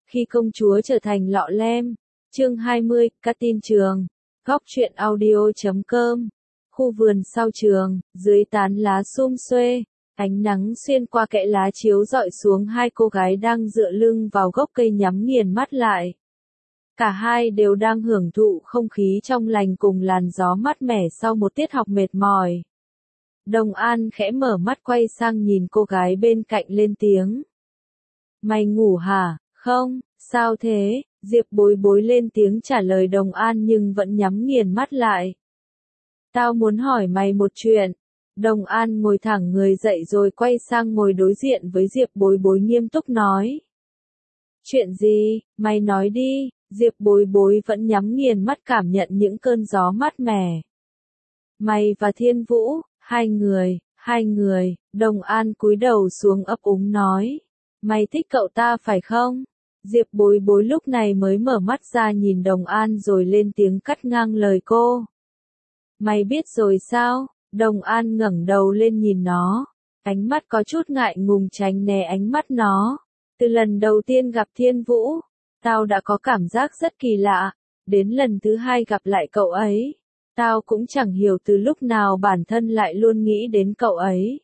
Khi công chúa trở thành lọ lem. Chương 20, Catin trường. Góc truyện audio.com. Khu vườn sau trường, dưới tán lá sum xuê, ánh nắng xuyên qua kẽ lá chiếu rọi xuống hai cô gái đang dựa lưng vào gốc cây nhắm nghiền mắt lại. Cả hai đều đang hưởng thụ không khí trong lành cùng làn gió mát mẻ sau một tiết học mệt mỏi. Đồng An khẽ mở mắt quay sang nhìn cô gái bên cạnh lên tiếng. Mày ngủ hả? Không, sao thế? Diệp Bối Bối lên tiếng trả lời Đồng An nhưng vẫn nhắm nghiền mắt lại. Tao muốn hỏi mày một chuyện. Đồng An ngồi thẳng người dậy rồi quay sang ngồi đối diện với Diệp Bối Bối nghiêm túc nói. Chuyện gì? Mày nói đi. Diệp Bối Bối vẫn nhắm nghiền mắt cảm nhận những cơn gió mát mẻ. Mày và Thiên Vũ, hai người, Đồng An cúi đầu xuống ấp úng nói. Mày thích cậu ta phải không? Diệp Bối Bối lúc này mới mở mắt ra nhìn Đồng An rồi lên tiếng cắt ngang lời cô. Mày biết rồi sao? Đồng An ngẩng đầu lên nhìn nó. Ánh mắt có chút ngại ngùng tránh né ánh mắt nó. Từ lần đầu tiên gặp Thiên Vũ, tao đã có cảm giác rất kỳ lạ. Đến lần thứ hai gặp lại cậu ấy, tao cũng chẳng hiểu từ lúc nào bản thân lại luôn nghĩ đến cậu ấy.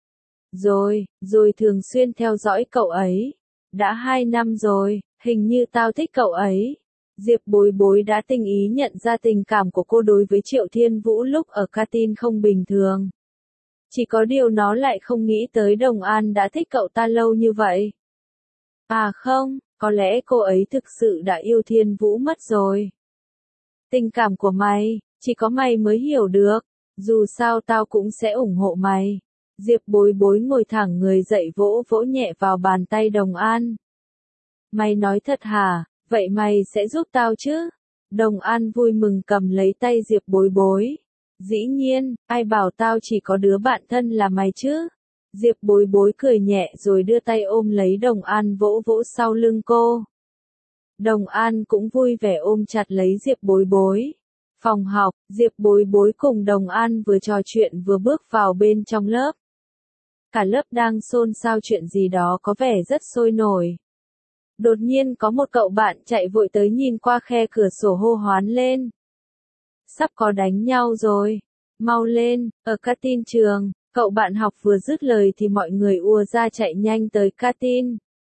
Rồi thường xuyên theo dõi cậu ấy. Đã 2 năm rồi, hình như tao thích cậu ấy. Diệp Bối Bối đã tinh ý nhận ra tình cảm của cô đối với Triệu Thiên Vũ lúc ở Catin không bình thường. Chỉ có điều nó lại không nghĩ tới Đồng An đã thích cậu ta lâu như vậy. À không, có lẽ cô ấy thực sự đã yêu Thiên Vũ mất rồi. Tình cảm của mày, chỉ có mày mới hiểu được. Dù sao tao cũng sẽ ủng hộ mày. Diệp Bối Bối ngồi thẳng người dậy vỗ vỗ nhẹ vào bàn tay Đồng An. Mày nói thật hả? Vậy mày sẽ giúp tao chứ? Đồng An vui mừng cầm lấy tay Diệp Bối Bối. Dĩ nhiên, ai bảo tao chỉ có đứa bạn thân là mày chứ? Diệp Bối Bối cười nhẹ rồi đưa tay ôm lấy Đồng An vỗ vỗ sau lưng cô. Đồng An cũng vui vẻ ôm chặt lấy Diệp Bối Bối. Phòng học, Diệp Bối Bối cùng Đồng An vừa trò chuyện vừa bước vào bên trong lớp. Cả lớp đang xôn xao chuyện gì đó có vẻ rất sôi nổi. Đột nhiên có một cậu bạn chạy vội tới nhìn qua khe cửa sổ hô hoán lên. Sắp có đánh nhau rồi. Mau lên, ở Catin trường. Cậu bạn học vừa dứt lời thì mọi người ùa ra chạy nhanh tới Catin.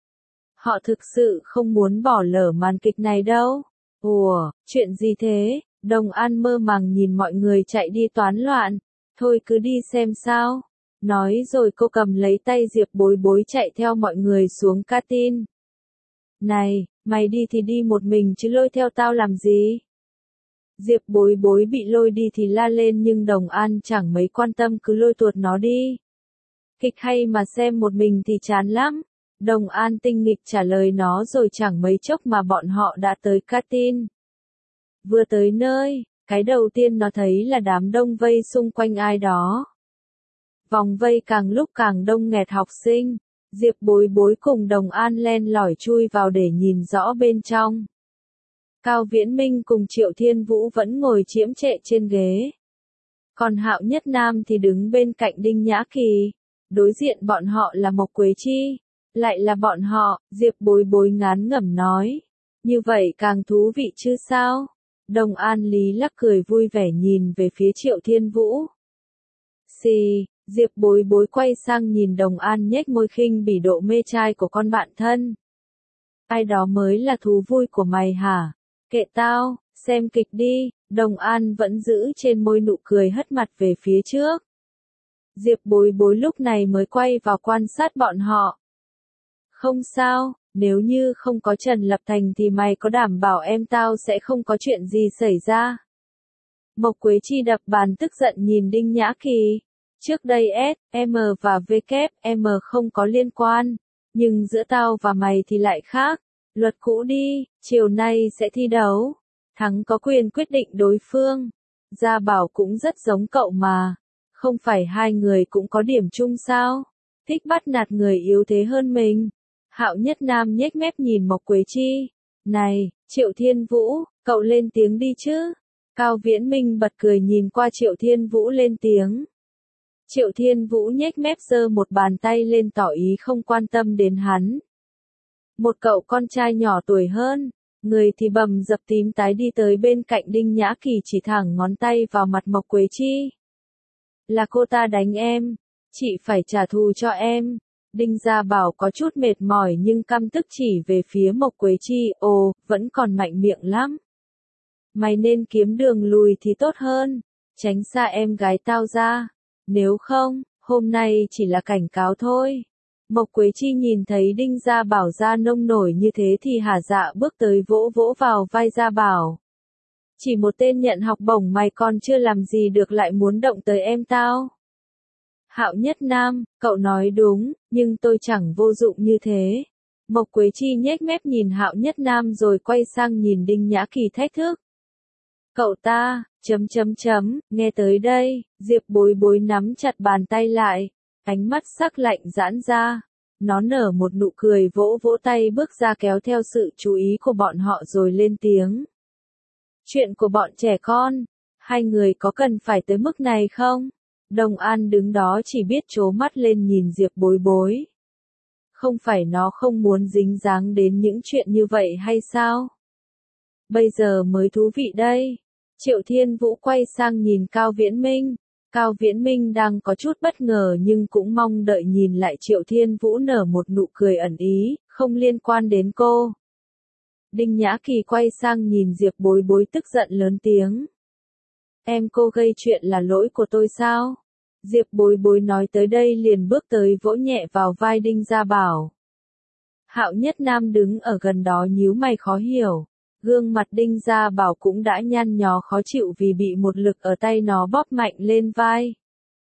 Họ thực sự không muốn bỏ lỡ màn kịch này đâu. Ủa, chuyện gì thế? Đồng An mơ màng nhìn mọi người chạy đi toán loạn. Thôi cứ đi xem sao. Nói rồi cô cầm lấy tay Diệp Bối Bối chạy theo mọi người xuống Catin. Này, mày đi thì đi một mình chứ lôi theo tao làm gì? Diệp Bối Bối bị lôi đi thì la lên nhưng Đồng An chẳng mấy quan tâm cứ lôi tuột nó đi. Kịch hay mà xem một mình thì chán lắm. Đồng An tinh nghịch trả lời nó rồi chẳng mấy chốc mà bọn họ đã tới Catin. Vừa tới nơi, cái đầu tiên nó thấy là đám đông vây xung quanh ai đó. Vòng vây càng lúc càng đông nghẹt học sinh. Diệp Bối Bối cùng Đồng An len lỏi chui vào để nhìn rõ bên trong. Cao Viễn Minh cùng Triệu Thiên Vũ vẫn ngồi chiếm trệ trên ghế. Còn Hạo Nhất Nam thì đứng bên cạnh Đinh Nhã Kỳ. Đối diện bọn họ là Mộc Quế Chi. Lại là bọn họ, Diệp Bối Bối ngán ngẩm nói. Như vậy càng thú vị chứ sao? Đồng An lý lắc cười vui vẻ nhìn về phía Triệu Thiên Vũ. Xì. Diệp Bối Bối quay sang nhìn Đồng An nhếch môi khinh bỉ độ mê trai của con bạn thân. Ai đó mới là thú vui của mày hả? Kệ tao, xem kịch đi. Đồng An vẫn giữ trên môi nụ cười hất mặt về phía trước. Diệp Bối Bối lúc này mới quay vào quan sát bọn họ. Không sao, nếu như không có Trần Lập Thành thì mày có đảm bảo em tao sẽ không có chuyện gì xảy ra? Mộc Quế Chi đập bàn tức giận nhìn Đinh Nhã Kỳ. Trước đây S, M và V kép, M không có liên quan. Nhưng giữa tao và mày thì lại khác. Luật cũ đi, chiều nay sẽ thi đấu. Thắng có quyền quyết định đối phương. Gia Bảo cũng rất giống cậu mà. Không phải hai người cũng có điểm chung sao? Thích bắt nạt người yếu thế hơn mình. Hạo Nhất Nam nhếch mép nhìn Mộc Quế Chi. Này, Triệu Thiên Vũ, cậu lên tiếng đi chứ. Cao Viễn Minh bật cười nhìn qua Triệu Thiên Vũ lên tiếng. Triệu Thiên Vũ nhếch mép giơ một bàn tay lên tỏ ý không quan tâm đến hắn. Một cậu con trai nhỏ tuổi hơn, người thì bầm dập tím tái đi tới bên cạnh Đinh Nhã Kỳ chỉ thẳng ngón tay vào mặt Mộc Quế Chi. Là cô ta đánh em, chị phải trả thù cho em. Đinh Gia Bảo có chút mệt mỏi nhưng căm tức chỉ về phía Mộc Quế Chi, ồ, vẫn còn mạnh miệng lắm. Mày nên kiếm đường lùi thì tốt hơn, tránh xa em gái tao ra, nếu không, hôm nay chỉ là cảnh cáo thôi. Mộc Quế Chi nhìn thấy Đinh Gia Bảo ra nông nổi như thế thì hả dạ bước tới vỗ vỗ vào vai Gia Bảo. Chỉ một tên nhận học bổng mày còn chưa làm gì được lại muốn động tới em tao. Hạo Nhất Nam, cậu nói đúng, nhưng tôi chẳng vô dụng như thế. Mộc Quế Chi nhếch mép nhìn Hạo Nhất Nam rồi quay sang nhìn Đinh Nhã Kỳ thách thức. Cậu ta, nghe tới đây, Diệp Bối Bối nắm chặt bàn tay lại, ánh mắt sắc lạnh giãn ra. Nó nở một nụ cười vỗ vỗ tay bước ra kéo theo sự chú ý của bọn họ rồi lên tiếng. Chuyện của bọn trẻ con, hai người có cần phải tới mức này không? Đồng An đứng đó chỉ biết trố mắt lên nhìn Diệp Bối Bối. Không phải nó không muốn dính dáng đến những chuyện như vậy hay sao? Bây giờ mới thú vị đây. Triệu Thiên Vũ quay sang nhìn Cao Viễn Minh. Cao Viễn Minh đang có chút bất ngờ nhưng cũng mong đợi nhìn lại Triệu Thiên Vũ nở một nụ cười ẩn ý, không liên quan đến cô. Đinh Nhã Kỳ quay sang nhìn Diệp Bối Bối tức giận lớn tiếng. Em cô gây chuyện là lỗi của tôi sao? Diệp Bối Bối nói tới đây liền bước tới vỗ nhẹ vào vai Đinh Gia Bảo. Hạo Nhất Nam đứng ở gần đó nhíu mày khó hiểu. Gương mặt Đinh Gia Bảo cũng đã nhăn nhó khó chịu vì bị một lực ở tay nó bóp mạnh lên vai.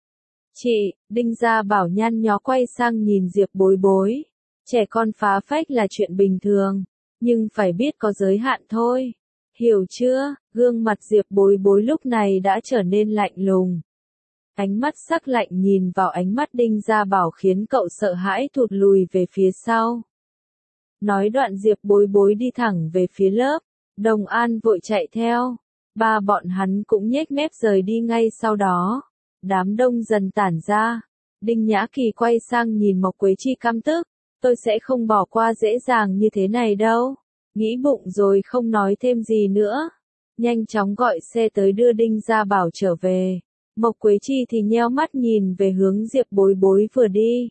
Chị, Đinh Gia Bảo nhăn nhó quay sang nhìn Diệp Bối Bối. Trẻ con phá phách là chuyện bình thường, nhưng phải biết có giới hạn thôi. Hiểu chưa? Gương mặt Diệp Bối Bối lúc này đã trở nên lạnh lùng. Ánh mắt sắc lạnh nhìn vào ánh mắt Đinh Gia Bảo khiến cậu sợ hãi thụt lùi về phía sau. Nói đoạn Diệp Bối Bối đi thẳng về phía lớp. Đồng An vội chạy theo. Ba bọn hắn cũng nhếch mép rời đi ngay sau đó. Đám đông dần tản ra. Đinh Nhã Kỳ quay sang nhìn Mộc Quế Chi căm tức. Tôi sẽ không bỏ qua dễ dàng như thế này đâu. Nghĩ bụng rồi không nói thêm gì nữa. Nhanh chóng gọi xe tới đưa Đinh Gia Bảo trở về. Mộc Quế Chi thì nheo mắt nhìn về hướng Diệp Bối Bối vừa đi.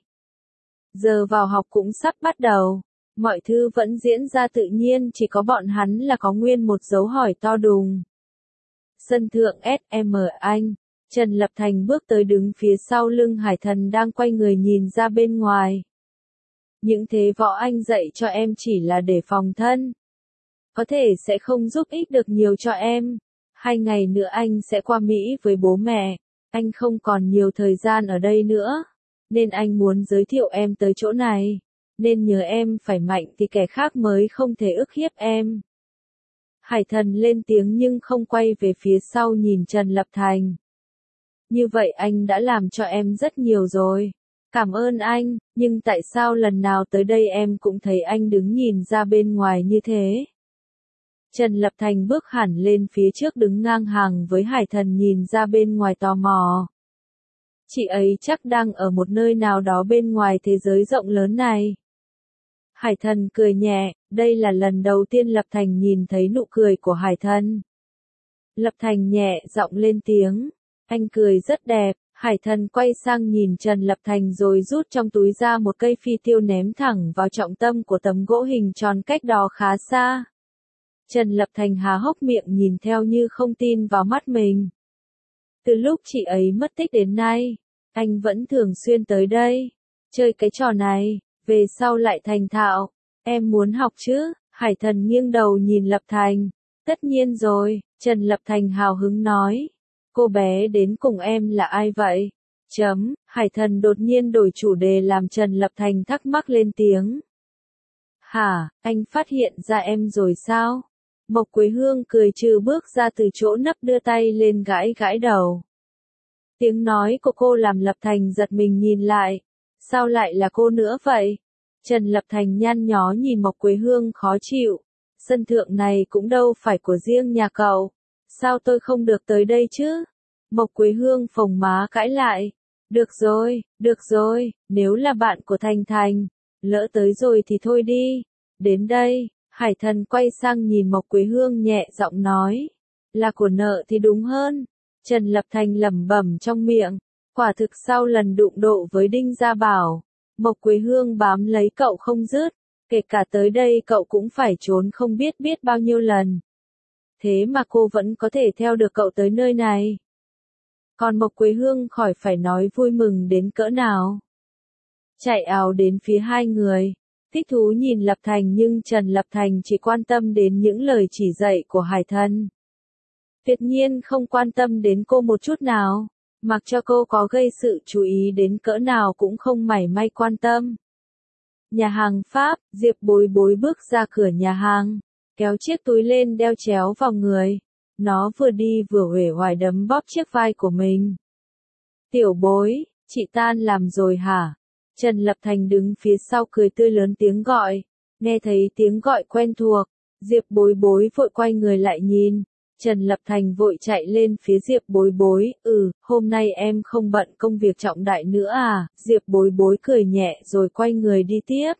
Giờ vào học cũng sắp bắt đầu. Mọi thứ vẫn diễn ra tự nhiên, chỉ có bọn hắn là có nguyên một dấu hỏi to đùng. Sân thượng SM Anh, Trần Lập Thành bước tới đứng phía sau lưng Hải Thần đang quay người nhìn ra bên ngoài. Những thế võ anh dạy cho em chỉ là để phòng thân. Có thể sẽ không giúp ích được nhiều cho em. 2 ngày nữa anh sẽ qua Mỹ với bố mẹ. Anh không còn nhiều thời gian ở đây nữa. Nên anh muốn giới thiệu em tới chỗ này. Nên nhờ em phải mạnh thì kẻ khác mới không thể ức hiếp em. Hải Thần lên tiếng nhưng không quay về phía sau nhìn Trần Lập Thành. Như vậy anh đã làm cho em rất nhiều rồi. Cảm ơn anh, nhưng tại sao lần nào tới đây em cũng thấy anh đứng nhìn ra bên ngoài như thế? Trần Lập Thành bước hẳn lên phía trước đứng ngang hàng với Hải Thần nhìn ra bên ngoài tò mò. Chị ấy chắc đang ở một nơi nào đó bên ngoài thế giới rộng lớn này. Hải Thần cười nhẹ, đây là lần đầu tiên Lập Thành nhìn thấy nụ cười của Hải Thần. Lập Thành nhẹ giọng lên tiếng, anh cười rất đẹp. Hải Thần quay sang nhìn Trần Lập Thành rồi rút trong túi ra một cây phi tiêu ném thẳng vào trọng tâm của tấm gỗ hình tròn cách đó khá xa. Trần Lập Thành há hốc miệng nhìn theo như không tin vào mắt mình. Từ lúc chị ấy mất tích đến nay, anh vẫn thường xuyên tới đây, chơi cái trò này, về sau lại thành thạo. Em muốn học chứ? Hải Thần nghiêng đầu nhìn Lập Thành. Tất nhiên rồi, Trần Lập Thành hào hứng nói. Cô bé đến cùng em là ai vậy? Hải Thần đột nhiên đổi chủ đề làm Trần Lập Thành thắc mắc lên tiếng. Hả, anh phát hiện ra em rồi sao? Mộc Quế Hương cười trừ bước ra từ chỗ nấp đưa tay lên gãi gãi đầu. Tiếng nói của cô làm Lập Thành giật mình nhìn lại. Sao lại là cô nữa vậy? Trần Lập Thành nhăn nhó nhìn Mộc Quế Hương khó chịu. Sân thượng này cũng đâu phải của riêng nhà cậu. Sao tôi không được tới đây chứ? Mộc Quế Hương phồng má cãi lại. Được rồi, nếu là bạn của Thành Thành, lỡ tới rồi thì thôi đi. Đến đây, Hải Thần quay sang nhìn Mộc Quế Hương nhẹ giọng nói. Là của nợ thì đúng hơn. Trần Lập Thành lẩm bẩm trong miệng. Quả thực sau lần đụng độ với Đinh Gia Bảo, Mộc Quế Hương bám lấy cậu không dứt. Kể cả tới đây cậu cũng phải trốn không biết bao nhiêu lần. Thế mà cô vẫn có thể theo được cậu tới nơi này. Còn Mộc Quế Hương khỏi phải nói vui mừng đến cỡ nào. Chạy ào đến phía hai người. Thích thú nhìn Lập Thành nhưng Trần Lập Thành chỉ quan tâm đến những lời chỉ dạy của Hải Thần. Tuyệt nhiên không quan tâm đến cô một chút nào. Mặc cho cô có gây sự chú ý đến cỡ nào cũng không mảy may quan tâm. Nhà hàng Pháp, Diệp Bối Bối bước ra cửa nhà hàng, kéo chiếc túi lên đeo chéo vào người. Nó vừa đi vừa uể oải đấm bóp chiếc vai của mình. Tiểu Bối, chị tan làm rồi hả? Trần Lập Thành đứng phía sau cười tươi lớn tiếng gọi. Nghe thấy tiếng gọi quen thuộc, Diệp Bối Bối vội quay người lại nhìn. Trần Lập Thành vội chạy lên phía Diệp Bối Bối, hôm nay em không bận công việc trọng đại nữa à? Diệp Bối Bối cười nhẹ rồi quay người đi tiếp.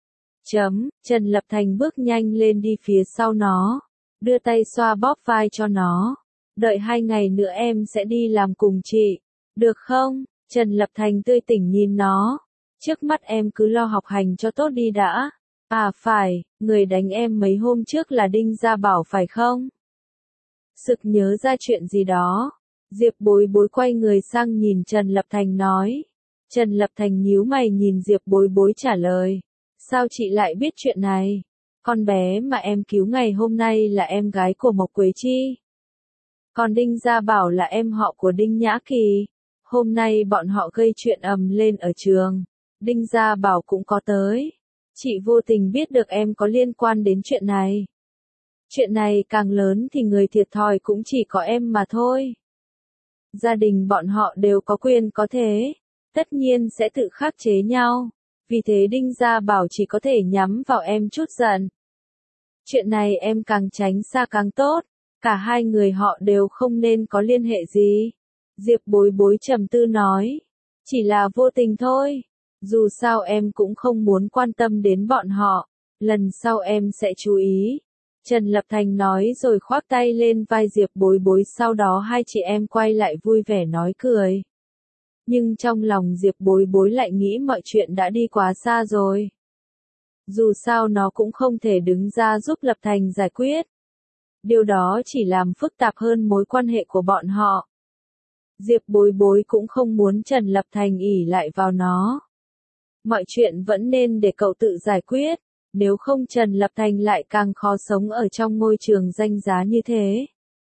Trần Lập Thành bước nhanh lên đi phía sau nó, đưa tay xoa bóp vai cho nó. Đợi 2 ngày nữa em sẽ đi làm cùng chị, được không? Trần Lập Thành tươi tỉnh nhìn nó. Trước mắt em cứ lo học hành cho tốt đi đã. À phải, người đánh em mấy hôm trước là Đinh Gia Bảo phải không? Sực nhớ ra chuyện gì đó. Diệp Bối Bối quay người sang nhìn Trần Lập Thành nói. Trần Lập Thành nhíu mày nhìn Diệp Bối Bối trả lời. Sao chị lại biết chuyện này? Con bé mà em cứu ngày hôm nay là em gái của Mộc Quế Chi. Còn Đinh Gia Bảo là em họ của Đinh Nhã Kỳ. Hôm nay bọn họ gây chuyện ầm lên ở trường. Đinh Gia Bảo cũng có tới. Chị vô tình biết được em có liên quan đến chuyện này. Chuyện này càng lớn thì người thiệt thòi cũng chỉ có em mà thôi. Gia đình bọn họ đều có quyền có thế. Tất nhiên sẽ tự khắc chế nhau. Vì thế Đinh Gia Bảo chỉ có thể nhắm vào em chút giận. Chuyện này em càng tránh xa càng tốt. Cả hai người họ đều không nên có liên hệ gì. Diệp Bối Bối trầm tư nói. Chỉ là vô tình thôi. Dù sao em cũng không muốn quan tâm đến bọn họ. Lần sau em sẽ chú ý. Trần Lập Thành nói rồi khoác tay lên vai Diệp Bối Bối, sau đó hai chị em quay lại vui vẻ nói cười. Nhưng trong lòng Diệp Bối Bối lại nghĩ mọi chuyện đã đi quá xa rồi. Dù sao nó cũng không thể đứng ra giúp Lập Thành giải quyết. Điều đó chỉ làm phức tạp hơn mối quan hệ của bọn họ. Diệp Bối Bối cũng không muốn Trần Lập Thành ỷ lại vào nó. Mọi chuyện vẫn nên để cậu tự giải quyết. Nếu không Trần Lập Thành lại càng khó sống ở trong môi trường danh giá như thế.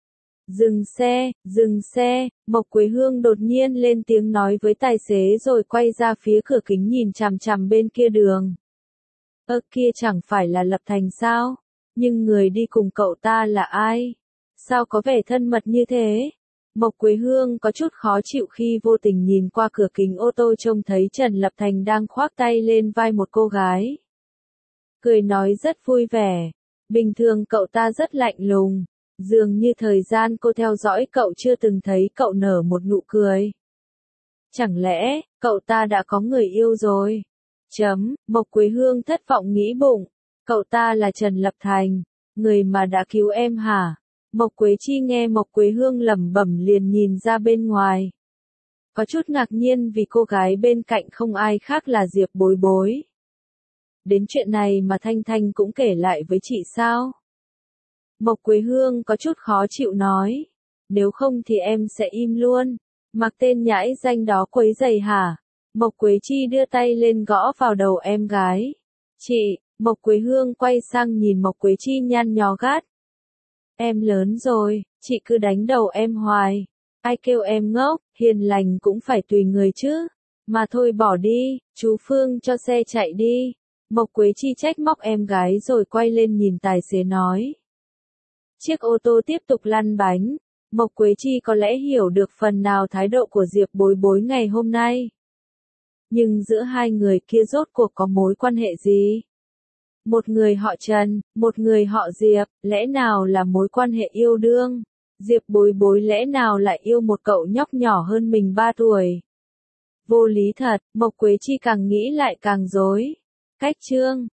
Dừng xe, Mộc Quế Hương đột nhiên lên tiếng nói với tài xế rồi quay ra phía cửa kính nhìn chằm chằm bên kia đường. Kia chẳng phải là Lập Thành sao? Nhưng người đi cùng cậu ta là ai? Sao có vẻ thân mật như thế? Mộc Quế Hương có chút khó chịu khi vô tình nhìn qua cửa kính ô tô trông thấy Trần Lập Thành đang khoác tay lên vai một cô gái. Cười nói rất vui vẻ. Bình thường cậu ta rất lạnh lùng. Dường như thời gian cô theo dõi cậu chưa từng thấy cậu nở một nụ cười. Chẳng lẽ, cậu ta đã có người yêu rồi? Mộc Quế Hương thất vọng nghĩ bụng. Cậu ta là Trần Lập Thành, người mà đã cứu em hả? Mộc Quế Chi nghe Mộc Quế Hương lẩm bẩm liền nhìn ra bên ngoài. Có chút ngạc nhiên vì cô gái bên cạnh không ai khác là Diệp Bối Bối. Đến chuyện này mà Thanh Thanh cũng kể lại với chị sao? Mộc Quế Hương có chút khó chịu nói. Nếu không thì em sẽ im luôn. Mặc tên nhãi danh đó quấy rầy hả? Mộc Quế Chi đưa tay lên gõ vào đầu em gái. Chị, Mộc Quế Hương quay sang nhìn Mộc Quế Chi nhăn nhó gắt. Em lớn rồi, chị cứ đánh đầu em hoài. Ai kêu em ngốc, hiền lành cũng phải tùy người chứ. Mà thôi bỏ đi, chú Phương cho xe chạy đi. Mộc Quế Chi trách móc em gái rồi quay lên nhìn tài xế nói. Chiếc ô tô tiếp tục lăn bánh. Mộc Quế Chi có lẽ hiểu được phần nào thái độ của Diệp Bối Bối ngày hôm nay. Nhưng giữa hai người kia rốt cuộc có mối quan hệ gì? Một người họ Trần, một người họ Diệp, lẽ nào là mối quan hệ yêu đương? Diệp Bối Bối lẽ nào lại yêu một cậu nhóc nhỏ hơn mình 3 tuổi? Vô lý thật, Mộc Quế Chi càng nghĩ lại càng rối. Cách chương